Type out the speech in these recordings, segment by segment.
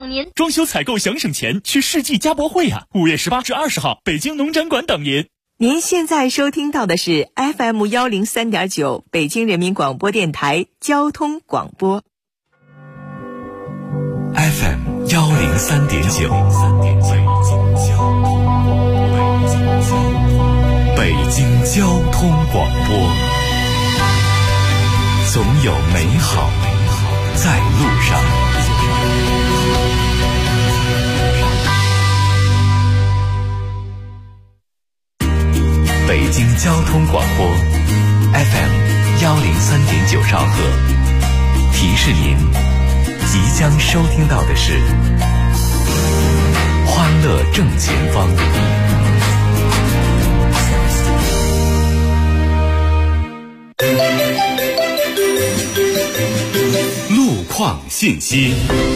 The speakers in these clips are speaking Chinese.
您。 装修采购想省钱，去世纪家博会呀！5月18至20号，北京农展馆等您。 您现在收听到的是 FM 103.9北京人民广播电台交通广播。 FM 103.9，北京交通广播，总有美好在路上。北京交通广播 FM 103.9兆赫，提示您即将收听到的是欢乐正前方。路况信息。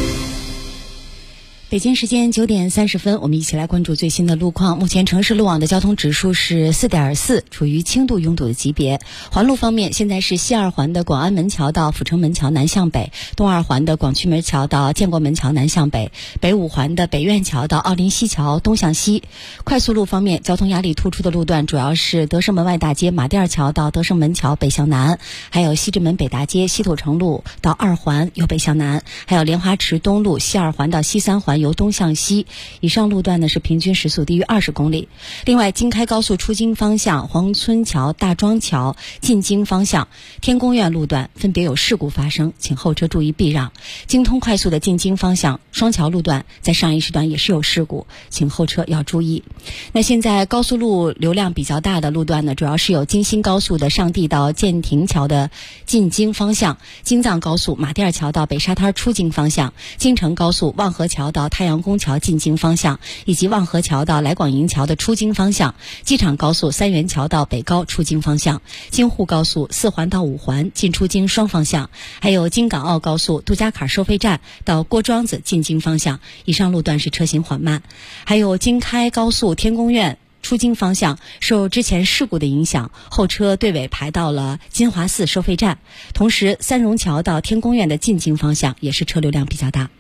北京时间9点30分，我们一起来关注最新的路况。目前城市路网的交通指数是 4.4， 处于轻度拥堵的级别。环路方面，现在是西二环的广安门桥到阜成门桥南向北，东二环的广渠门桥到建国门桥南向北，北五环的北苑桥到奥林西桥东向西。快速路方面，交通压力突出的路段主要是德胜门外大街马甸桥到德胜门桥北向南，还有西直门北大街西土城路到二环由北向南，还有莲花池东路西二环到西三环由东向西，以上路段呢是平均时速低于20公里。另外，京开高速出京方向黄村桥、大庄桥进京方向天宫苑路段分别有事故发生，请后车注意避让。京通快速的进京方向双桥路段在上一时段也是有事故，请后车要注意。那现在高速路流量比较大的路段呢，主要是有京新高速的上地到建亭桥的进京方向，京藏高速马甸桥到北沙滩出京方向，京承高速望河桥到太阳宫桥进京方向，以及望河桥到来广营桥的出京方向，机场高速三元桥到北高出京方向，京沪高速4环到5环进出京双方向，还有京港澳高速杜家坎收费站到郭庄子进京方向，以上路段是车行缓慢。还有京开高速天宫苑出京方向受之前事故的影响，后车队尾排到了金华寺收费站，同时三榕桥到天宫苑的进京方向也是车流量比较大。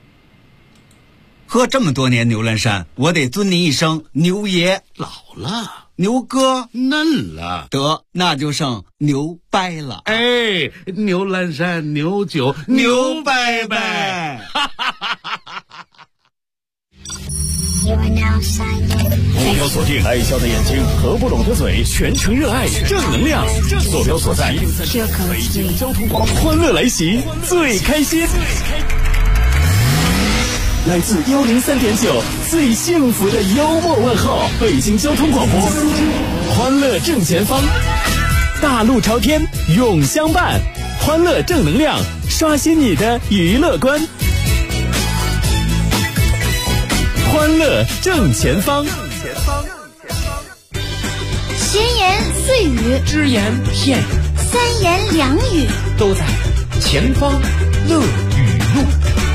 喝这么多年牛栏山，我得尊您一声牛爷。 老了， 牛哥嫩了， 得那就剩牛掰了。 哎，牛栏山牛酒牛掰掰。 目标锁定爱笑的眼睛和不拢的嘴，全程热爱正能量。坐标所在北京交通广播，欢乐来袭，最开心。来自103.9最幸福的幽默问候，北京交通广播，欢乐正前方，大路朝天永相伴，欢乐正能量，刷新你的娱乐观，欢乐正前方。 闲言碎语， 只言片语， 三言两语， 都在前方乐语录。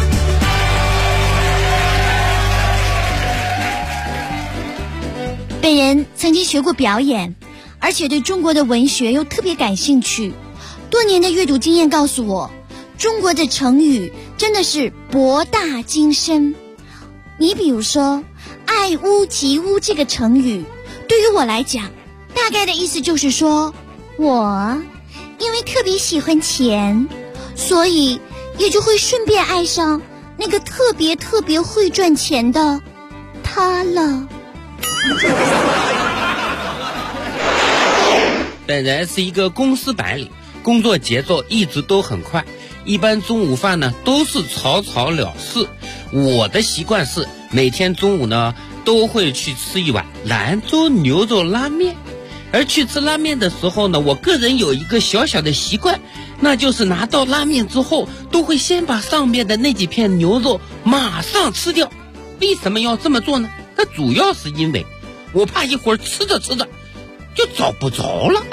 本人曾经学过表演，而且对中国的文学又特别感兴趣。多年的阅读经验告诉我，中国的成语真的是博大精深。你比如说爱屋及乌这个成语，对于我来讲，大概的意思就是说，我因为特别喜欢钱，所以也就会顺便爱上那个特别会赚钱的他了。 本人是一个公司白领，工作节奏一直都很快，一般中午饭呢都是草草了事。我的习惯是每天中午呢都会去吃一碗兰州牛肉拉面，而去吃拉面的时候呢，我个人有一个小小的习惯，那就是拿到拉面之后都会先把上面的那几片牛肉马上吃掉。为什么要这么做呢？那主要是因为我怕一会儿吃着吃着就找不着了。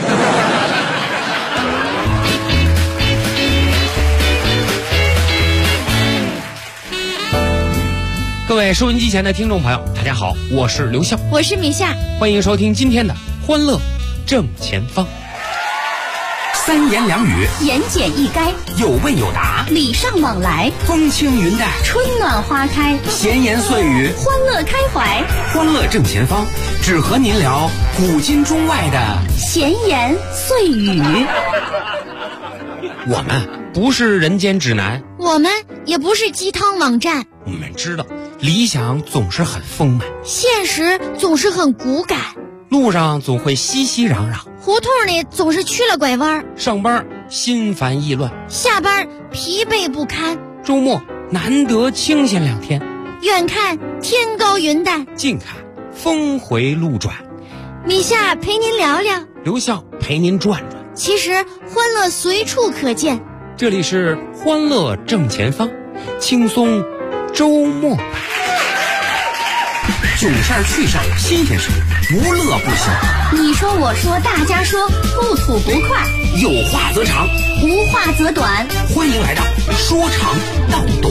各位收音机前的听众朋友，大家好，我是刘笑， 我是米夏， 欢迎收听今天的欢乐正前方。 三言两语， 言简意赅， 有问有答， 礼尚往来， 风轻云淡， 春暖花开， 闲言碎语， 欢乐开怀， 欢乐正前方，只和您聊古今中外的闲言碎语。 我们不是人间指南， 我们也不是鸡汤网站， 我们知道理想总是很丰满， 现实总是很骨感， 路上总会熙熙攘攘， 胡同里总是曲了拐弯， 上班心烦意乱， 下班疲惫不堪， 周末难得清闲2天， 远看天高云淡， 近看峰回路转。 米夏陪您聊聊， 刘笑陪您转转。 其实欢乐随处可见， 这里是欢乐正前方，轻松周末版。 囧事儿趣事儿新鲜事，无乐不休。 你说我说大家说，不吐不快， 有话则长， 无话则短。 欢迎来到说长道短。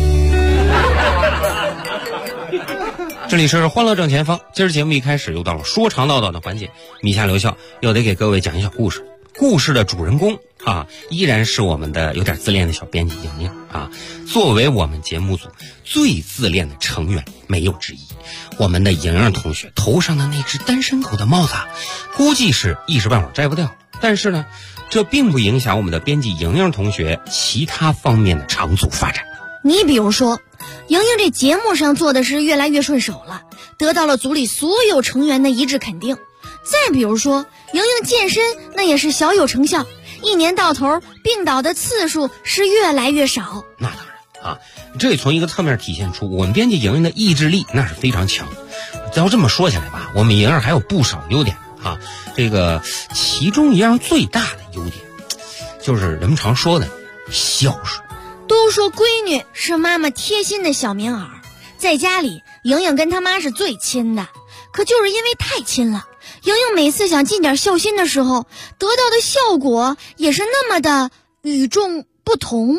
这里是欢乐正前方，今儿节目一开始又到了说长道短的环节，米夏刘笑又得给各位讲一小故事。故事的主人公依然是我们的有点自恋的小编辑莹莹作为我们节目组最自恋的成员没有之一，我们的莹莹同学头上的那只单身狗的帽子估计是一时半会儿摘不掉，但是呢，这并不影响我们的编辑莹莹同学其他方面的长足发展。 你比如说，莹莹这节目上做的是越来越顺手了，得到了组里所有成员的一致肯定。再比如说，莹莹健身那也是小有成效，一年到头病倒的次数是越来越少。 那当然这也从一个侧面体现出我们编辑莹莹的意志力那是非常强。要这么说起来吧，我们莹莹还有不少优点这个其中一样最大的优点就是人们常说的孝顺。 都说闺女是妈妈贴心的小棉袄，在家里莹莹跟她妈是最亲的，可就是因为太亲了，莹莹每次想尽点孝心的时候，得到的效果也是那么的与众不同。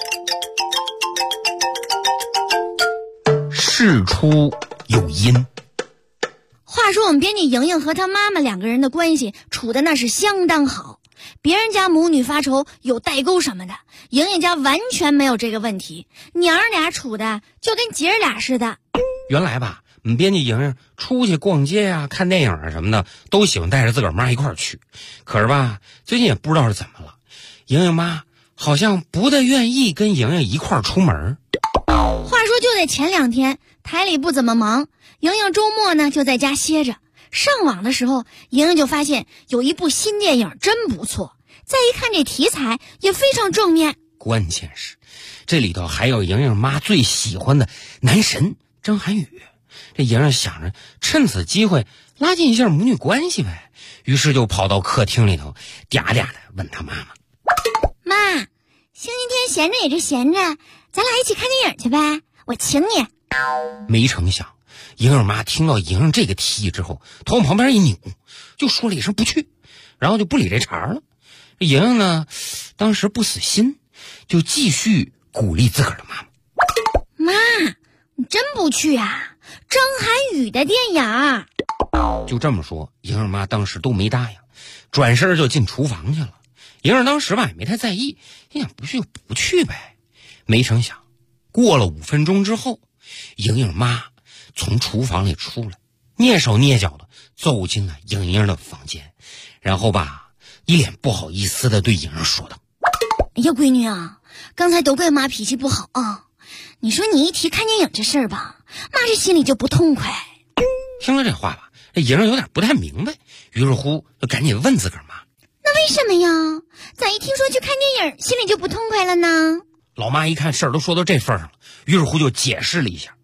事出有因。 话说我们编辑莹莹和她妈妈2个人的关系处的那是相当好，别人家母女发愁有代沟什么的，莹莹家完全没有这个问题，娘儿俩处的就跟姐儿俩似的。 原来吧，我们编辑莹莹出去逛街看电影什么的都喜欢带着自个儿妈一块儿去，可是吧，最近也不知道是怎么了，莹莹妈好像不太愿意跟莹莹一块儿出门。 话说就在前2天，台里不怎么忙，莹莹周末呢就在家歇着，上网的时候，莹莹就发现有一部新电影真不错，再一看这题材也非常正面， 关键是这里头还有莹莹妈最喜欢的男神张涵予。这莹莹想着趁此机会拉近一下母女关系呗，于是就跑到客厅里头嗲嗲的问她妈妈： 妈，星期天闲着也是闲着，咱俩一起看电影去呗，我请你。 没成想莹莹妈听到莹莹这个提议之后，头往旁边一扭，就说了一声不去，然后就不理这茬了。莹莹呢当时不死心，就继续鼓励自个儿的妈妈， 妈： 你真不去啊？张涵予的电影。 就这么说，莹莹妈当时都没答应，转身就进厨房去了。莹莹当时吧也没太在意，心想不去就不去呗。没成想过了5分钟之后，莹莹妈从厨房里出来，蹑手蹑脚的走进了莹莹的房间，然后吧一脸不好意思的对莹莹说道： 哎呀，闺女啊，刚才都怪妈脾气不好啊，你说你一提看电影这事儿吧，妈这心里就不痛快。 听了这话吧，这莹莹有点不太明白，于是乎就赶紧问自个儿妈： 那为什么呀？咋一听说去看电影心里就不痛快了呢？ 老妈一看事儿都说到这份上了，于是乎就解释了一下。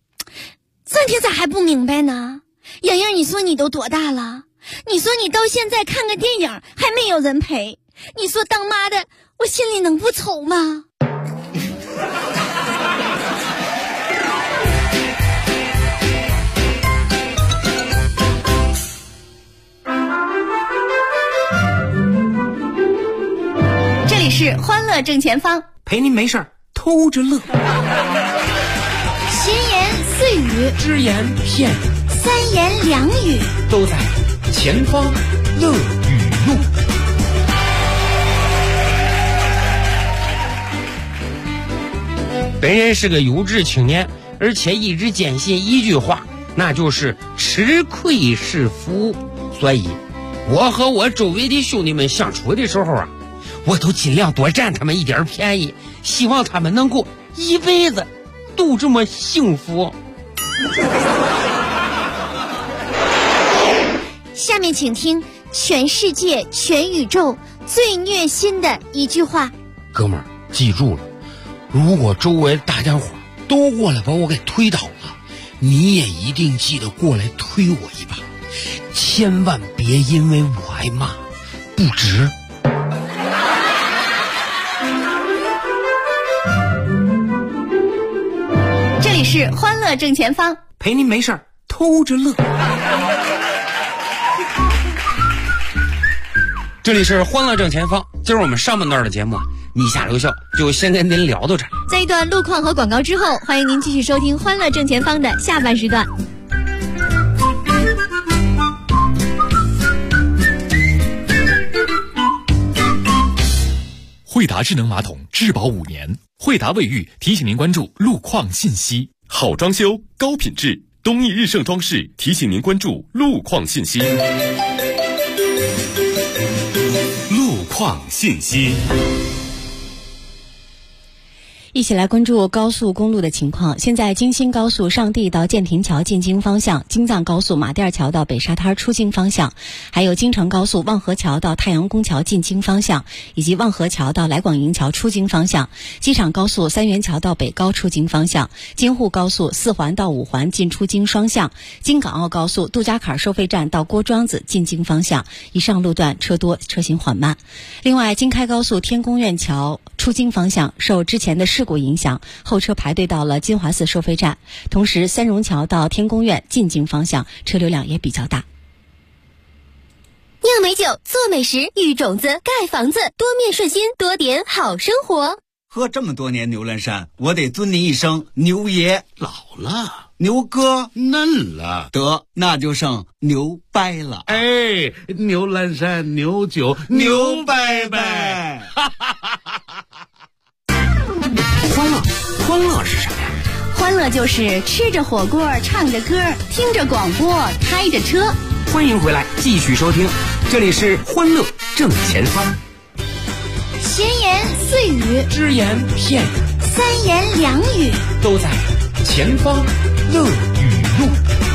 3天咋还不明白呢？莹莹，你说你都多大了？你说你到现在看个电影还没有人陪，你说当妈的我心里能不愁吗？这里是欢乐正前方， 陪您没事儿偷着乐。 闲言碎语， 只言片语， 三言两语， 都在前方乐语录。 本人是个有志青年，而且一直坚信一句话，那就是吃亏是福。所以我和我周围的兄弟们相处的时候啊，我都尽量多占他们一点便宜，希望他们能够一辈子都这么幸福。 下面请听全世界全宇宙最虐心的一句话。 哥们儿，记住了，如果周围大家伙都过来把我给推倒了，你也一定记得过来推我一把，千万别因为我挨骂不值。 这里是欢乐正前方， 陪您没事儿偷着乐。 这里是欢乐正前方，今儿我们上半段的节目你下留笑就先跟您聊到这儿。 在一段路况和广告之后，欢迎您继续收听欢乐正前方的下半时段。 惠达智能马桶质保5年，惠达卫浴提醒您关注路况信息。好装修高品质，东益日盛装饰提醒您关注路况信息。路况信息。 一起来关注高速公路的情况。现在京新高速上地到建亭桥进京方向，京藏高速马甸桥到北沙滩出京方向，还有京承高速望河桥到太阳宫桥进京方向，以及望河桥到来广营桥出京方向，机场高速三元桥到北高出京方向，京沪高速4环到5环进出京双向，京港澳高速杜家坎收费站到郭庄子进京方向，以上路段车多，车行缓慢。另外，京开高速天宫苑桥出京方向受之前的事故影响，后车排队到了金华寺收费站，同时三榕桥到天宫苑进京方向车流量也比较大。 酿美酒，做美食，育种子，盖房子，多面顺心，多点好生活。 喝这么多年牛栏山，我得尊您一声牛爷。 老了， 牛哥嫩了， 得那就剩牛掰了。 哎，牛栏山牛酒牛掰掰。 欢乐是什么呀？ 欢乐就是吃着火锅，唱着歌，听着广播，开着车。 欢迎回来，继续收听，这里是欢乐正前方。 闲言碎语， 只言片语， 三言两语， 都在前方乐语录。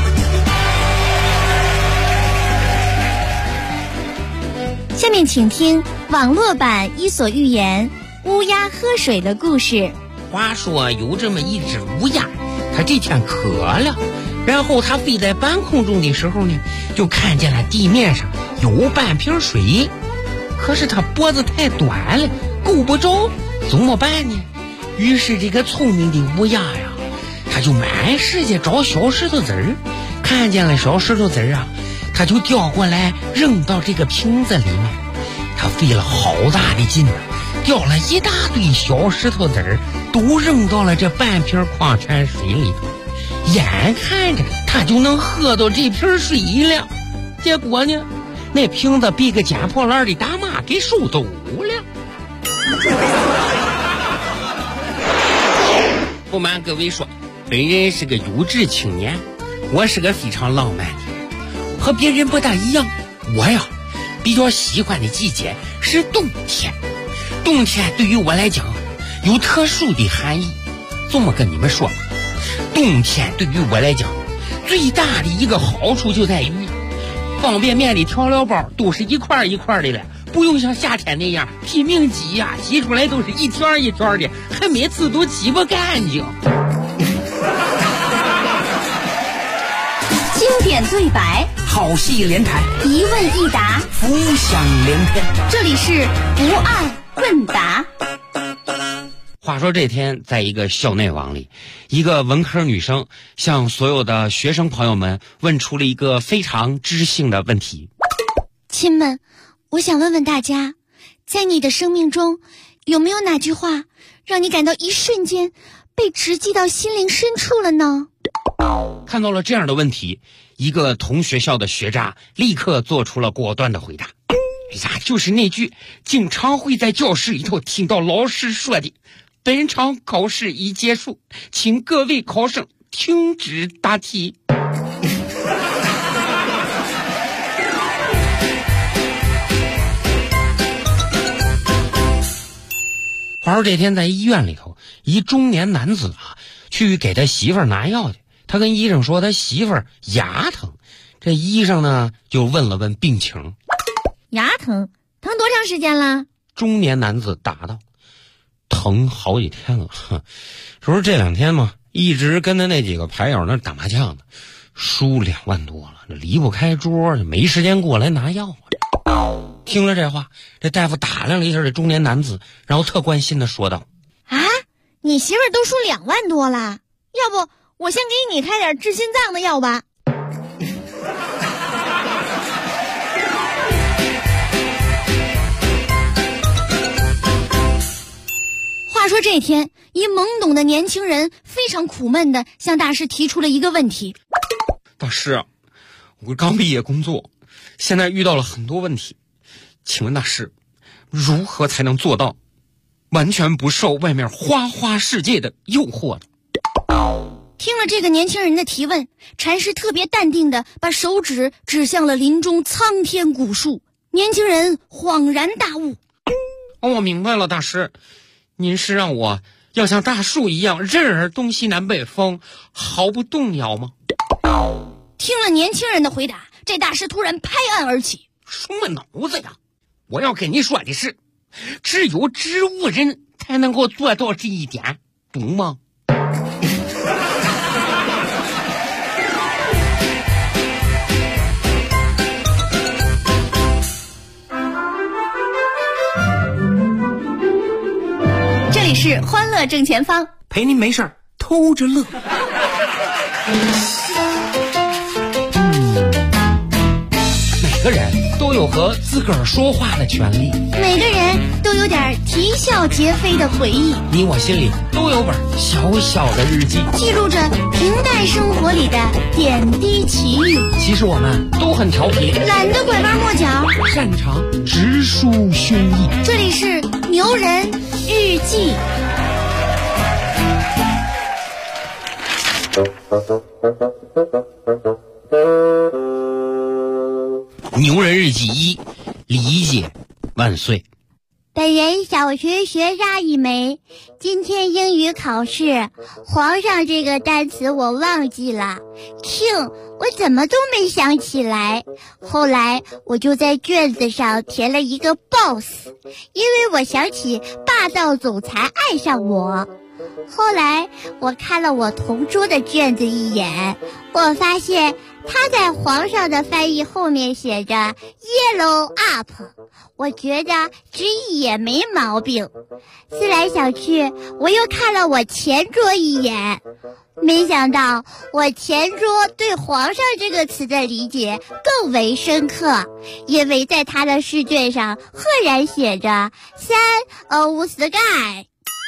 下面请听网络版《伊索寓言》乌鸦喝水的故事。 话说有这么一只乌鸦，它这天渴了，然后它飞在半空中的时候呢，就看见了地面上有半瓶水，可是它脖子太短了，够不着，怎么办呢？于是这个聪明的乌鸦呀，它就满世界找小石头子儿，看见了小石头子儿啊，它就叼过来扔到这个瓶子里面。它费了好大的劲叼了一大堆小石头子儿，都扔到了这半瓶矿泉水里头，眼看着他就能喝到这瓶水了。结果呢，那瓶子被个捡破烂的大妈给收走了。不瞒各位说，本人是个有志青年，我是个非常浪漫的，和别人不大一样。我呀，比较喜欢的季节是冬天。冬天对于我来讲有特殊的含义。这么跟你们说吧，冬天对于我来讲最大的一个好处就在于，方便面的调料包都是一块一块的了，不用像夏天那样拼命挤呀，挤出来都是一圈一圈的，还每次都挤不干净。 经典对白， 好戏连台， 一问一答， 浮想联翩。 这里是不二问答。 话说这天，在一个校内网里，一个文科女生向所有的学生朋友们问出了一个非常知性的问题。 亲们，我想问问大家，在你的生命中，有没有哪句话让你感到一瞬间被直击到心灵深处了呢？ 看到了这样的问题，一个同学校的学渣立刻做出了果断的回答。哎呀，就是那句经常会在教室里头听到老师说的， 本场考试已结束，请各位考生停止答题。话说这天在医院里头，一中年男子去给他媳妇儿拿药去，他跟医生说他媳妇儿牙疼，这医生呢就问了问病情。 牙疼多长时间了？ 中年男子答道：疼好几天了。说这2天嘛，一直跟他那几个牌友那打麻将呢，输2万多了，离不开桌，没时间过来拿药。听了这话，这大夫打量了一下这中年男子，然后特关心的说道： 啊，你媳妇儿都输2万多了，要不我先给你开点治心脏的药吧。话说这天，一懵懂的年轻人非常苦闷的向大师提出了一个问题： 大师，我刚毕业工作，现在遇到了很多问题，请问大师，如何才能做到完全不受外面花花世界的诱惑呢？ 听了这个年轻人的提问，禅师特别淡定的把手指指向了林中苍天古树。年轻人恍然大悟： 我明白了，大师，您是让我要像大树一样任尔东西南北风，毫不动摇吗？ 听了年轻人的回答，这大师突然拍案而起： 什么脑子呀！我要跟你说的是，只有植物人才能够做到这一点，懂吗？ 这里是欢乐正前方， 陪您没事儿偷着乐。 每个人都有和自个儿说话的权利， 每个人都有点啼笑皆非的回忆， 你我心里都有本小小的日记， 记录着平淡生活里的点滴奇遇。 其实我们都很调皮， 懒得拐弯抹角， 擅长直抒胸臆。 这里是牛人日记。 牛人日记1，理解万岁。 本人小学学渣一枚，今天英语考试，皇上这个单词我忘记了 ，king 我怎么都没想起来。后来我就在卷子上填了一个 boss， 因为我想起霸道总裁爱上我。后来我看了我同桌的卷子一眼，我发现他在皇上的翻译后面写着 yellow up， 我觉得直译也没毛病。思来想去，我又看了我前桌一眼，没想到我前桌对皇上这个词的理解更为深刻，因为在他的试卷上赫然写着 Sun of Sky。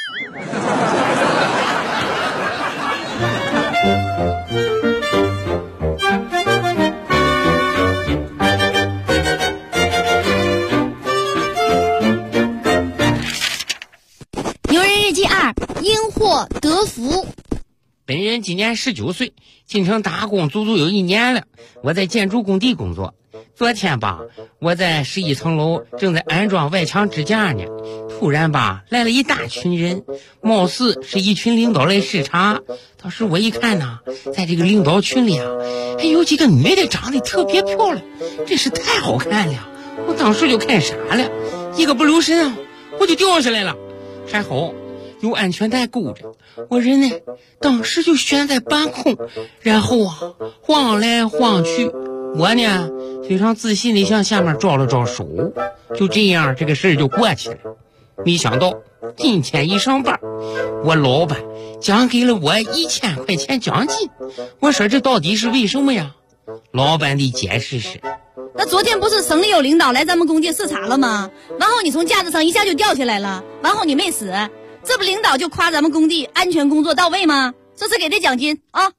牛人日记2，因祸得福。 本人今年19岁，进城打工足足有1年了。我在建筑工地工作。昨天吧，我在11层楼正在安装外墙支架呢，突然吧来了一大群人，貌似是一群领导来视察。当时我一看呢，在这个领导群里还有几个女的长得特别漂亮，真是太好看了。我当时就看傻了，一个不留神我就掉下来了。还好有安全带勾着，我人呢当时就悬在半空，然后晃来晃去。我呢非常自信地向下面招了招手，就这样这个事儿就过去了。没想到今天一上班，我老板奖给了我1000块钱奖金。我说这到底是为什么呀？老板的解释是， 那昨天不是省里有领导来咱们工地视察了吗？完后你从架子上一下就掉下来了，完后你没死，这不领导就夸咱们工地安全工作到位吗？这是给的奖金啊。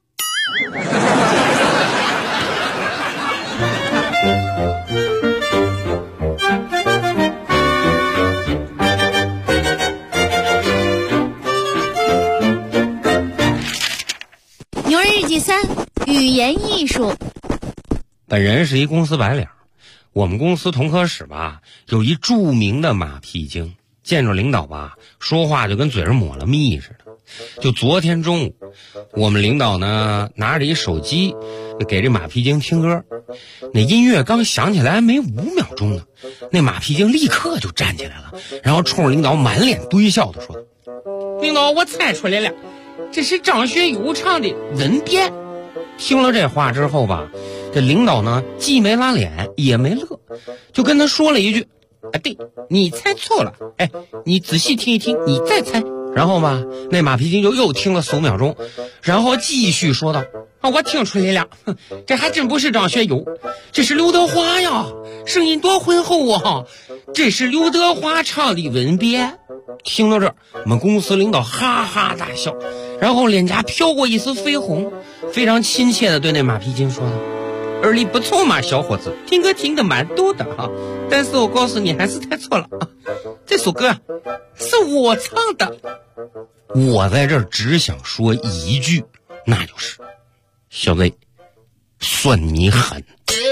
牛人日记3，语言艺术。 本人是一公司白领，我们公司同科室吧有一著名的马屁精，见着领导吧说话就跟嘴上抹了蜜似的。就昨天中午，我们领导呢拿着一手机就给这马屁精听歌，那音乐刚响起来没5秒钟呢，那马屁精立刻就站起来了，然后冲着领导满脸堆笑的说：领导，我猜出来了，这是张学友唱的《吻别》。听了这话之后吧，这领导呢既没拉脸也没乐，就跟他说了一句：对，你猜错了，你仔细听一听，你再猜。然后吧，那马屁精就又听了4-5秒钟，然后继续说道：我听出来了，这还真不是张学友，这是刘德华呀，声音多浑厚啊，这是刘德华唱的《吻别》。听到这儿，我们公司领导哈哈大笑，然后脸颊飘过一丝绯红，非常亲切地对那马屁精说道：耳力不错嘛，小伙子，听歌听得蛮多的哈，但是我告诉你还是猜错了啊，这首歌是我唱的。我在这儿只想说一句，那就是小子，算你狠。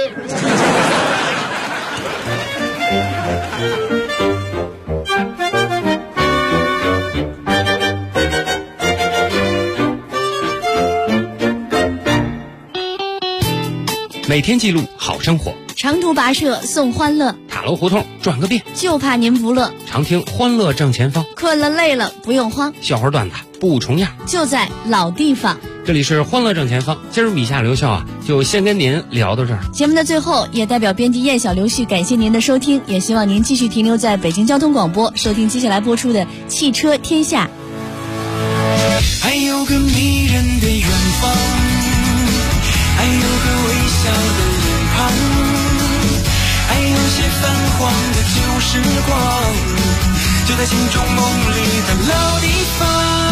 每天记录好生活， 长途跋涉送欢乐， 塔楼胡同转个遍， 就怕您不乐。 常听欢乐正前方， 困了累了不用慌， 笑话段子不重样， 就在老地方。 这里是欢乐正前方，今儿米夏刘笑就先跟您聊到这儿。 节目的最后，也代表编辑燕小刘旭感谢您的收听，也希望您继续停留在北京交通广播，收听接下来播出的汽车天下。 还有个迷人的远方，还有个微笑的脸庞，还有些泛黄的旧时光，就在心中梦里的老地方。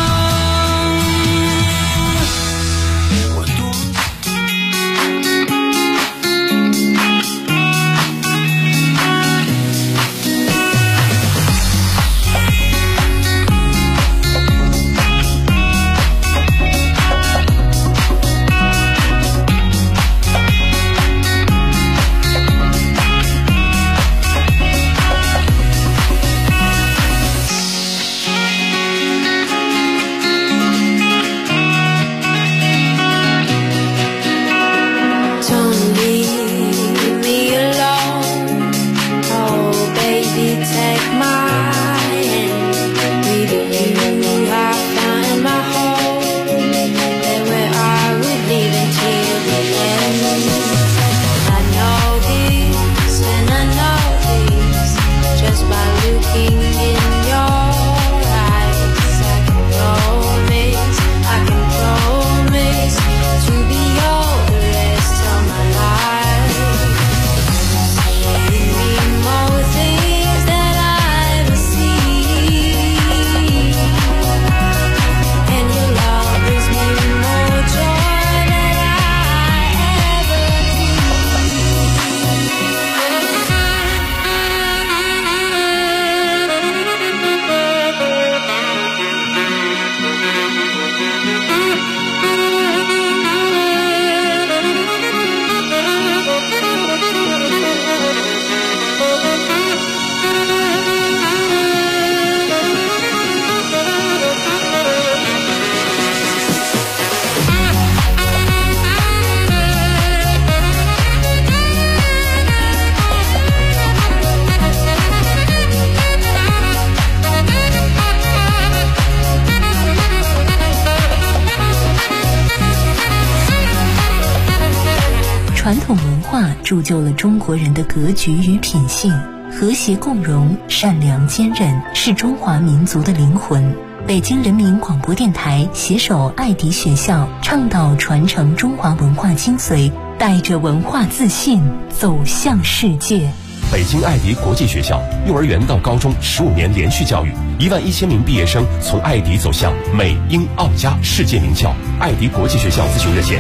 传统文化铸就了中国人的格局与品性，和谐共融、善良坚韧是中华民族的灵魂。北京人民广播电台携手爱迪学校，倡导传承中华文化精髓，带着文化自信走向世界。 北京爱迪国际学校幼儿园到高中15年连续教育，11000名毕业生从爱迪走向美英澳加世界名校。爱迪国际学校咨询热线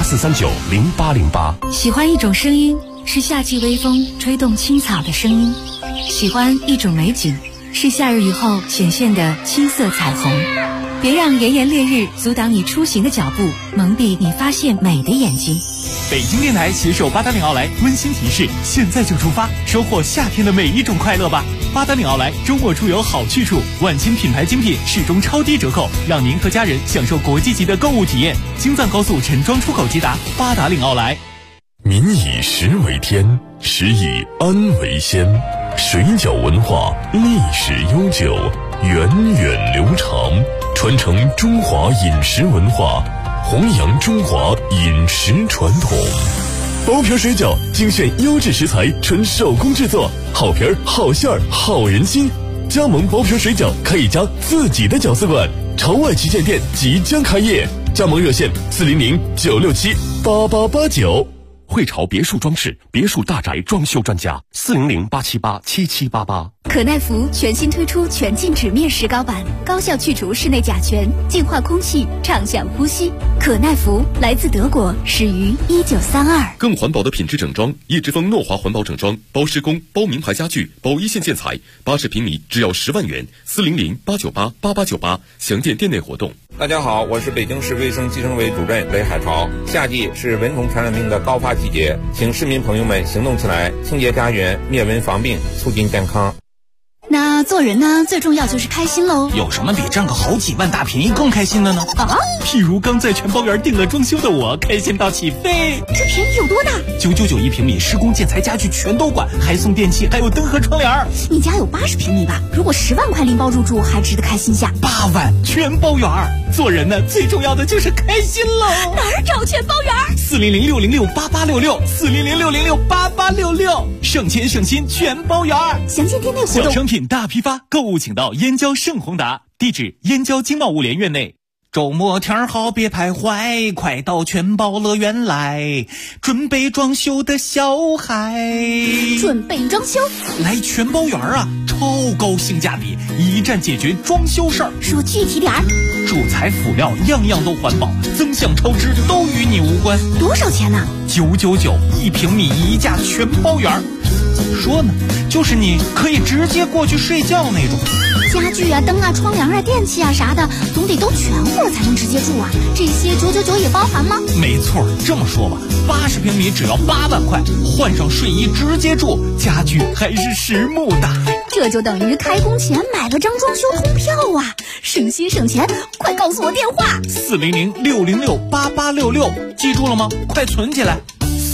84390808。 喜欢一种声音，是夏季微风吹动青草的声音；喜欢一种美景，是夏日雨后显现的青色彩虹。 别让炎炎烈日阻挡你出行的脚步，蒙蔽你发现美的眼睛。 北京电台携手八达岭奥莱温馨提示：现在就出发，收获夏天的每一种快乐吧！八达岭奥莱周末出游好去处，万千品牌精品始终超低折扣，让您和家人享受国际级的购物体验。京藏高速陈庄出口直达八达岭奥莱。 民以食为天，食以安为先。水饺文化历史悠久，源远流长，传承中华饮食文化，弘扬中华饮食传统。包皮水饺精选优质食材，纯手工制作，好皮儿、好馅儿、好人心。加盟包皮水饺，开一家自己的饺子馆。朝外旗舰店即将开业，加盟热线400-967-8889。汇潮别墅装饰，别墅大宅装修专家，400-878-7788。 可耐福全新推出全静纸面石膏版，高效去除室内甲醛，净化空气，畅享呼吸。可耐福来自德国，始于1932。 更环保的品质整装，叶之峰诺华环保整装，包施工，包名牌家具，包一线建材，80平米只要10万元，400-898-8898。详见店内活动。 大家好，我是北京市卫生计生委主任雷海潮。夏季是蚊虫传染病的高发季节，请市民朋友们行动起来，清洁家园，灭蚊防病，促进健康。 那做人呢，最重要就是开心喽。 有什么比挣个好几万大便宜更开心的呢？ 譬如刚在全包园订了装修的我，开心到起飞。 这便宜有多大 ？999一平米，施工建材家具全都管，还送电器，还有灯和窗帘。 你家有80平米吧？如果10万块拎包入住，还值得开心下。 8万全包园。做人呢，最重要的就是开心喽。 哪儿找全包园 ？400-606-8866，400-606-8866，省钱省心全包园。 详见店内活动。 小商品大批发，购物请到燕郊盛宏达，地址燕郊经贸物联院内。 周末天好别徘徊，快到全包乐园来，准备装修的小孩。 准备装修来全包园啊，超高性价比，一站解决装修事儿。 说具体点儿。 主材辅料样样都环保，增项超支都与你无关。 多少钱呢 ？999一平米一价全包园。怎么说呢？就是你可以直接过去睡觉那种。 家具啊、灯啊、窗帘啊、电器啊啥的，总得都全乎才能直接住啊。这些999也包含吗？ 没错，这么说吧，80平米只要8万块，换上睡衣直接住，家具还是实木的。 这就等于开工前买了张装修通票啊！省心省钱，快告诉我电话 ！400-606-8866，记住了吗？快存起来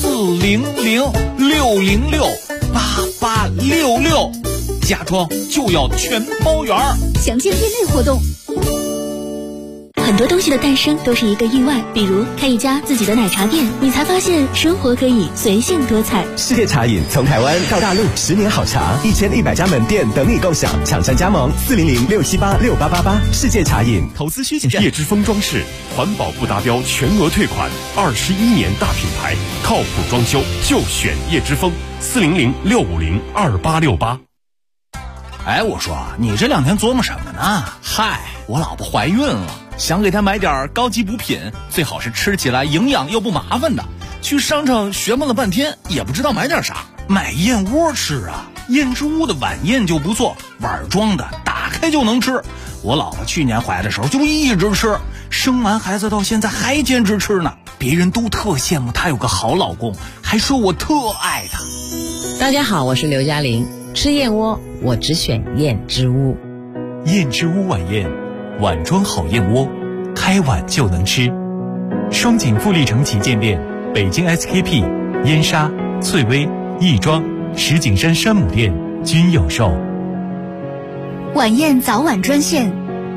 ！400-606-8866，家装就要全包圆。 详见店内活动。 很多东西的诞生都是一个意外，比如开一家自己的奶茶店，你才发现生活可以随性多彩。 世界茶饮从台湾到大陆，10年好茶，1100家门店等你共享，抢占加盟400-678-6888。世界茶饮。 投资需谨慎。 叶之峰装饰环保不达标全额退款，21年大品牌，靠谱装修就选叶之峰，400-650-2868。 哎，我说你这2天琢磨什么呢？嗨，我老婆怀孕了，想给她买点高级补品，最好是吃起来营养又不麻烦的。去商场学问了半天，也不知道买点啥。买燕窝吃啊，燕之屋的晚宴就不错，碗装的，打开就能吃。我老婆去年怀的时候就一直吃，生完孩子到现在还坚持吃呢。别人都特羡慕她有个好老公，还说我特爱她。 大家好，我是刘嘉玲。吃燕窝，我只选燕之屋。 燕之屋晚宴，碗装好燕窝，开碗就能吃。双井富力城旗舰店，北京 SKP、燕莎、翠微、亦庄、石景山山姆店均有售。 晚宴早晚专线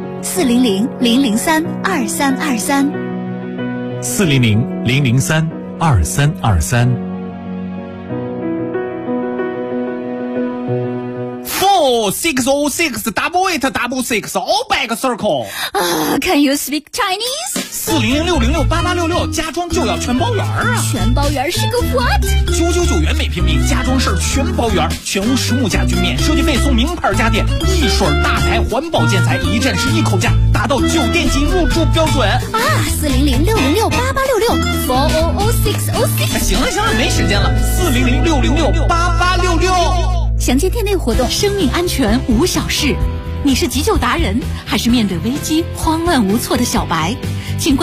400-003-2323。 400-003-2323。 606-886-6 all back circle。 Can you speak Chinese？ 400-606-8866，家装就要全包圆啊！ 全包圆是个 what？ 999元每平米，家装事儿全包圆，全屋实木家具免设计费送名牌家电，一水大牌环保建材，一站式一口价，达到酒店级入住标准啊 ！400-606-8866，400-606。 行了，没时间了，400-606-8866。 详见店内活动。 生命安全无小事， 你是急救达人，还是面对危机慌乱无措的小白？请关